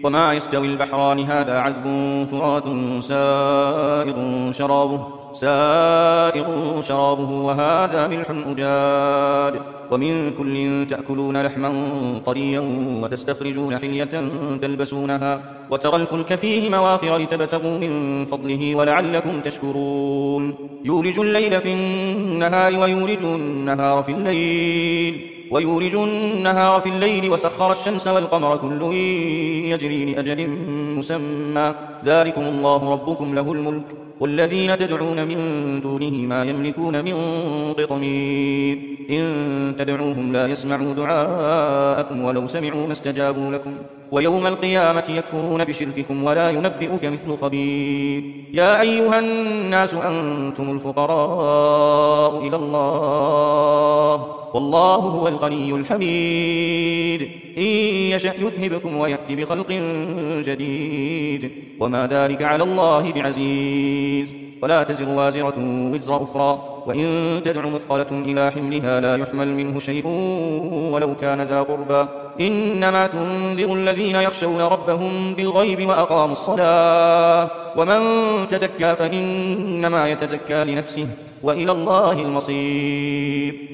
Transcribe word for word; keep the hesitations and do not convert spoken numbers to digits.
وما يستوي البحران هذا عذب فرات سائغ شرابه سائغ شرابه وهذا ملح أجاد ومن كل تأكلون لحما طريا وتستخرجون حلية تلبسونها وترى الفلك فيه مواخر لتبتغوا من فضله ولعلكم تشكرون يولج الليل في النهار ويولج النهار في الليل ويولج النهار في الليل وسخر الشمس والقمر كل يجري لأجل مسمى ذلكم الله ربكم له الملك والذين تدعون من دونه ما يملكون من قطمير إن تدعوهم لا يسمعوا دعاءكم ولو سمعوا ما استجابوا لكم ويوم القيامة يكفرون بشرككم ولا ينبئك مثل خبير يا أيها الناس أنتم الفقراء إلى الله والله هو الغني الحميد إن يشأ يذهبكم ويأتي بخلق جديد وما ذلك على الله بعزيز ولا تزر وازرة وزر أخرى وإن تدع مثقلة إلى حملها لا يحمل منه شيء ولو كان ذا قربى إنما تنذر الذين يخشون ربهم بالغيب وأقاموا الصلاة ومن تزكى فإنما يتزكى لنفسه وإلى الله المصير.